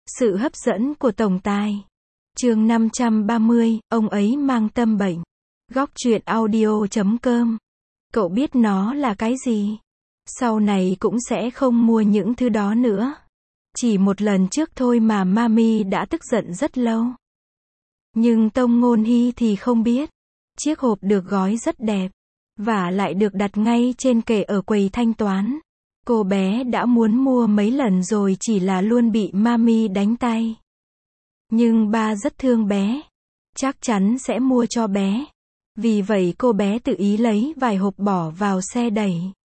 Sự hấp dẫn của tổng tài. Chương 530, ông ấy mang tâm bệnh. Góc truyện audio.com. Cậu biết nó là cái gì? Sau này cũng sẽ không mua những thứ đó nữa. Chỉ một lần trước thôi mà Mami đã tức giận rất lâu. Nhưng Tông Ngôn Hy thì không biết. Chiếc hộp được gói rất đẹp. Và lại được đặt ngay trên kệ ở quầy thanh toán. Cô bé đã muốn mua mấy lần rồi chỉ là luôn bị Mami đánh tay. Nhưng ba rất thương bé. Chắc chắn sẽ mua cho bé. Vì vậy cô bé tự ý lấy vài hộp bỏ vào xe đẩy.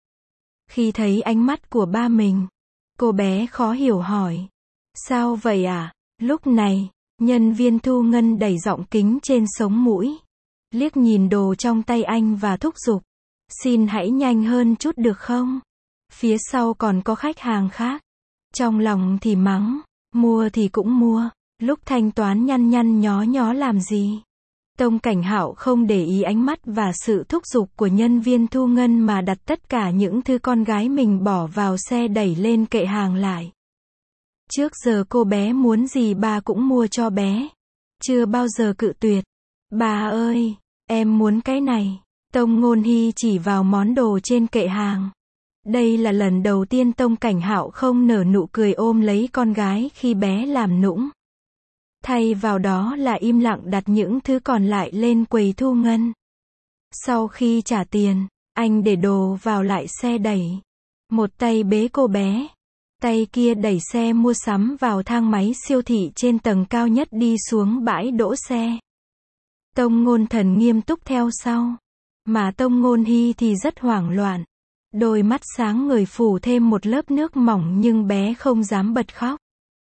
Khi thấy ánh mắt của ba mình, cô bé khó hiểu hỏi. Sao vậy à? Lúc này, nhân viên thu ngân đẩy giọng kính trên sống mũi. Liếc nhìn đồ trong tay anh và thúc giục. Xin hãy nhanh hơn chút được không? Phía sau còn có khách hàng khác. Trong lòng thì mắng, mua thì cũng mua, lúc thanh toán nhăn nhăn nhó nhó làm gì? Tông Cảnh Hạo không để ý ánh mắt và sự thúc giục của nhân viên thu ngân mà đặt tất cả những thứ con gái mình bỏ vào xe đẩy lên kệ hàng lại. Trước giờ cô bé muốn gì ba cũng mua cho bé. Chưa bao giờ cự tuyệt. Bà ơi, em muốn cái này. Tông Ngôn Hy chỉ vào món đồ trên kệ hàng. Đây là lần đầu tiên Tông Cảnh Hạo không nở nụ cười ôm lấy con gái khi bé làm nũng. Thay vào đó là im lặng đặt những thứ còn lại lên quầy thu ngân. Sau khi trả tiền, anh để đồ vào lại xe đẩy. Một tay bế cô bé. Tay kia đẩy xe mua sắm vào thang máy siêu thị trên tầng cao nhất đi xuống bãi đỗ xe. Tông Ngôn Thần nghiêm túc theo sau. Mà Tông Ngôn Hy thì rất hoảng loạn. Đôi mắt sáng ngời phủ thêm một lớp nước mỏng nhưng bé không dám bật khóc.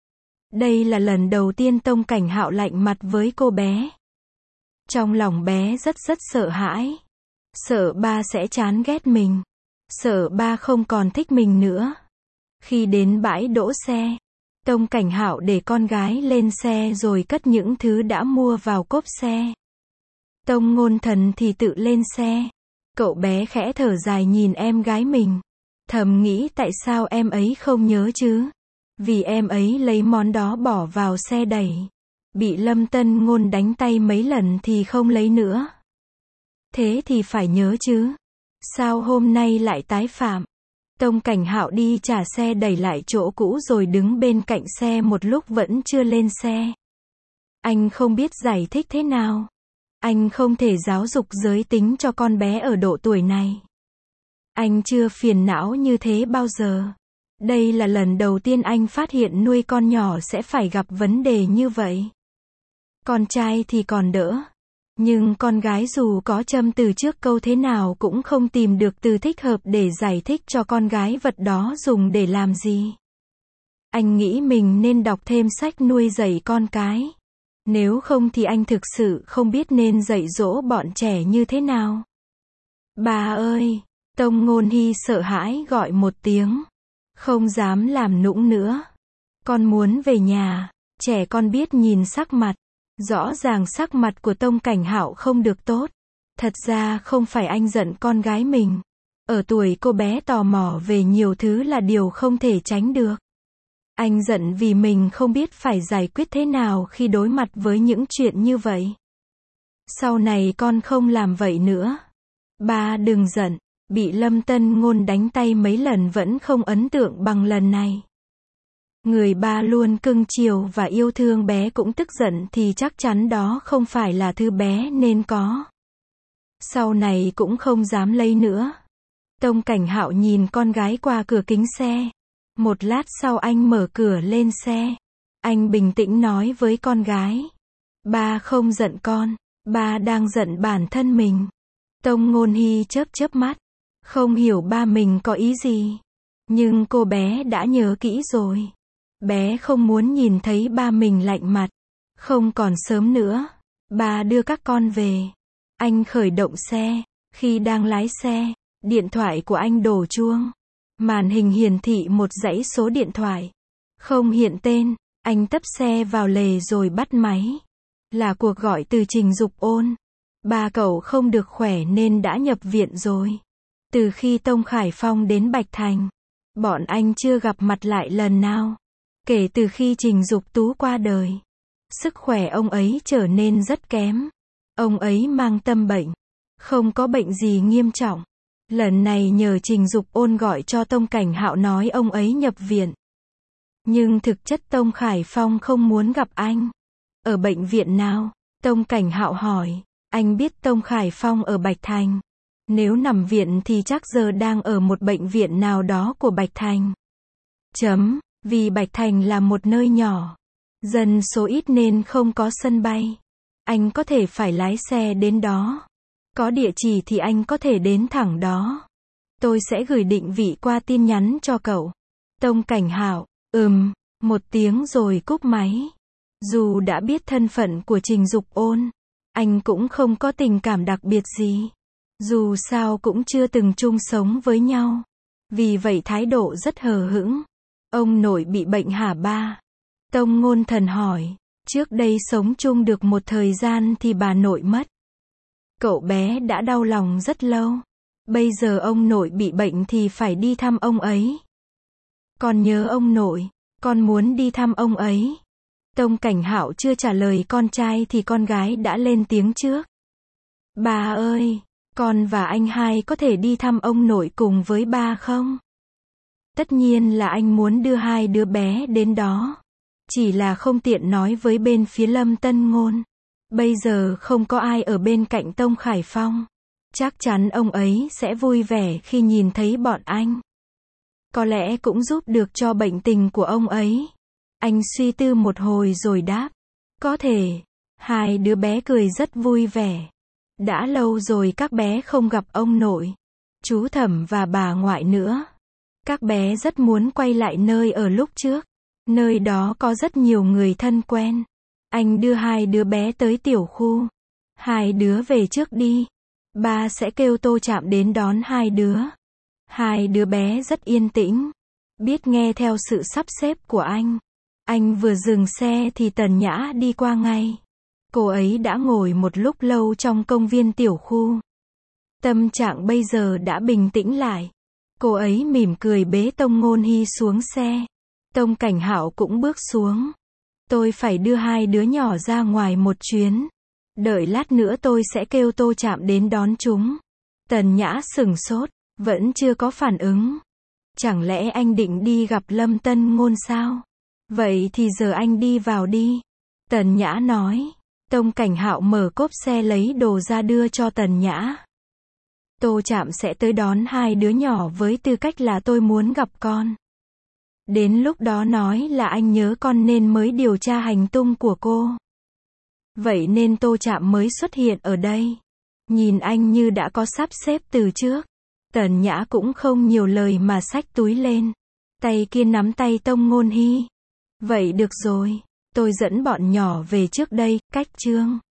Đây là lần đầu tiên Tông Cảnh Hạo lạnh mặt với cô bé. Trong lòng bé rất sợ hãi. Sợ ba sẽ chán ghét mình. Sợ ba không còn thích mình nữa. Khi đến bãi đỗ xe, Tông Cảnh Hạo để con gái lên xe rồi cất những thứ đã mua vào cốp xe. Tông Ngôn Thần thì tự lên xe. Cậu bé khẽ thở dài nhìn em gái mình. Thầm nghĩ tại sao em ấy không nhớ chứ? Vì em ấy lấy món đó bỏ vào xe đẩy. Bị Lâm Tân Ngôn đánh tay mấy lần thì không lấy nữa. Thế thì phải nhớ chứ. Sao hôm nay lại tái phạm? Tông Cảnh Hạo đi trả xe đẩy lại chỗ cũ rồi đứng bên cạnh xe một lúc vẫn chưa lên xe. Anh không biết giải thích thế nào. Anh không thể giáo dục giới tính cho con bé ở độ tuổi này. Anh chưa phiền não như thế bao giờ. Đây là lần đầu tiên anh phát hiện nuôi con nhỏ sẽ phải gặp vấn đề như vậy. Con trai thì còn đỡ. Nhưng con gái dù có châm từ trước câu thế nào cũng không tìm được từ thích hợp để giải thích cho con gái vật đó dùng để làm gì. Anh nghĩ mình nên đọc thêm sách nuôi dạy con cái. Nếu không thì anh thực sự không biết nên dạy dỗ bọn trẻ như thế nào. Bà ơi! Tông Ngôn Hy sợ hãi gọi một tiếng. Không dám làm nũng nữa. Con muốn về nhà. Trẻ con biết nhìn sắc mặt. Rõ ràng sắc mặt của Tông Cảnh Hạo không được tốt. Thật ra không phải anh giận con gái mình. Ở tuổi cô bé tò mò về nhiều thứ là điều không thể tránh được. Anh giận vì mình không biết phải giải quyết thế nào khi đối mặt với những chuyện như vậy. Sau này con không làm vậy nữa. Ba đừng giận. Bị Lâm Tân Ngôn đánh tay mấy lần vẫn không ấn tượng bằng lần này. Người ba luôn cưng chiều và yêu thương bé cũng tức giận thì chắc chắn đó không phải là thứ bé nên có. Sau này cũng không dám lấy nữa. Tông Cảnh Hạo nhìn con gái qua cửa kính xe. Một lát sau anh mở cửa lên xe. Anh bình tĩnh nói với con gái. Ba không giận con. Ba đang giận bản thân mình. Tông Ngôn Hy chớp mắt. Không hiểu ba mình có ý gì. Nhưng cô bé đã nhớ kỹ rồi. Bé không muốn nhìn thấy ba mình lạnh mặt. Không còn sớm nữa. Ba đưa các con về. Anh khởi động xe. Khi đang lái xe, điện thoại của anh đổ chuông. Màn hình hiển thị một dãy số điện thoại. Không hiện tên. Anh tấp xe vào lề rồi bắt máy. Là cuộc gọi từ Trình Dục Ôn. Ba cậu không được khỏe nên đã nhập viện rồi. Từ khi Tông Khải Phong đến Bạch Thành, bọn anh chưa gặp mặt lại lần nào. Kể từ khi Trình Dục Tú qua đời, sức khỏe ông ấy trở nên rất kém. Ông ấy mang tâm bệnh, không có bệnh gì nghiêm trọng. Lần này nhờ Trình Dục Ôn gọi cho Tông Cảnh Hạo nói ông ấy nhập viện. Nhưng thực chất Tông Khải Phong không muốn gặp anh. Ở bệnh viện nào? Tông Cảnh Hạo hỏi. Anh biết Tông Khải Phong ở Bạch Thành. Nếu nằm viện thì chắc giờ đang ở một bệnh viện nào đó của Bạch Thành. Vì Bạch Thành là một nơi nhỏ, dân số ít nên không có sân bay. Anh có thể phải lái xe đến đó. Có địa chỉ thì anh có thể đến thẳng đó. Tôi sẽ gửi định vị qua tin nhắn cho cậu. Tông Cảnh Hạo, một tiếng rồi cúp máy. Dù đã biết thân phận của Trình Dục Ôn, anh cũng không có tình cảm đặc biệt gì. Dù sao cũng chưa từng chung sống với nhau. Vì vậy thái độ rất hờ hững. Ông nội bị bệnh hả ba? Tông Ngôn Thần hỏi. Trước đây sống chung được một thời gian thì bà nội mất. Cậu bé đã đau lòng rất lâu. Bây giờ ông nội bị bệnh thì phải đi thăm ông ấy. Con nhớ ông nội, con muốn đi thăm ông ấy. Tông Cảnh Hạo chưa trả lời con trai thì con gái đã lên tiếng trước. Bà ơi, con và anh hai có thể đi thăm ông nội cùng với ba không? Tất nhiên là anh muốn đưa hai đứa bé đến đó. Chỉ là không tiện nói với bên phía Lâm Tân Ngôn. Bây giờ không có ai ở bên cạnh Tông Khải Phong. Chắc chắn ông ấy sẽ vui vẻ khi nhìn thấy bọn anh. Có lẽ cũng giúp được cho bệnh tình của ông ấy. Anh suy tư một hồi rồi đáp. Có thể. Hai đứa bé cười rất vui vẻ. Đã lâu rồi các bé không gặp ông nội, chú Thẩm và bà ngoại nữa. Các bé rất muốn quay lại nơi ở lúc trước. Nơi đó có rất nhiều người thân quen. Anh đưa hai đứa bé tới tiểu khu. Hai đứa về trước đi. Ba sẽ kêu Tô Trạm đến đón hai đứa. Hai đứa bé rất yên tĩnh, biết nghe theo sự sắp xếp của anh. Anh vừa dừng xe thì Tần Nhã đi qua ngay. Cô ấy đã ngồi một lúc lâu trong công viên tiểu khu. Tâm trạng bây giờ đã bình tĩnh lại. Cô ấy mỉm cười bế Tông Ngôn Hy xuống xe. Tông Cảnh Hạo cũng bước xuống. Tôi phải đưa hai đứa nhỏ ra ngoài một chuyến. Đợi lát nữa tôi sẽ kêu Tô Trạm đến đón chúng. Tần Nhã sửng sốt, vẫn chưa có phản ứng. Chẳng lẽ anh định đi gặp Lâm Tân Ngôn sao? Vậy thì giờ anh đi vào đi. Tần Nhã nói. Tông Cảnh Hạo mở cốp xe lấy đồ ra đưa cho Tần Nhã. Tô Trạm sẽ tới đón hai đứa nhỏ với tư cách là tôi muốn gặp con. Đến lúc đó nói là anh nhớ con nên mới điều tra hành tung của cô. Vậy nên Tô Trạm mới xuất hiện ở đây. Nhìn anh như đã có sắp xếp từ trước. Tần Nhã cũng không nhiều lời mà xách túi lên. Tay kia nắm tay Tông Ngôn Hy. Vậy được rồi, tôi dẫn bọn nhỏ về trước đây, cách Trương.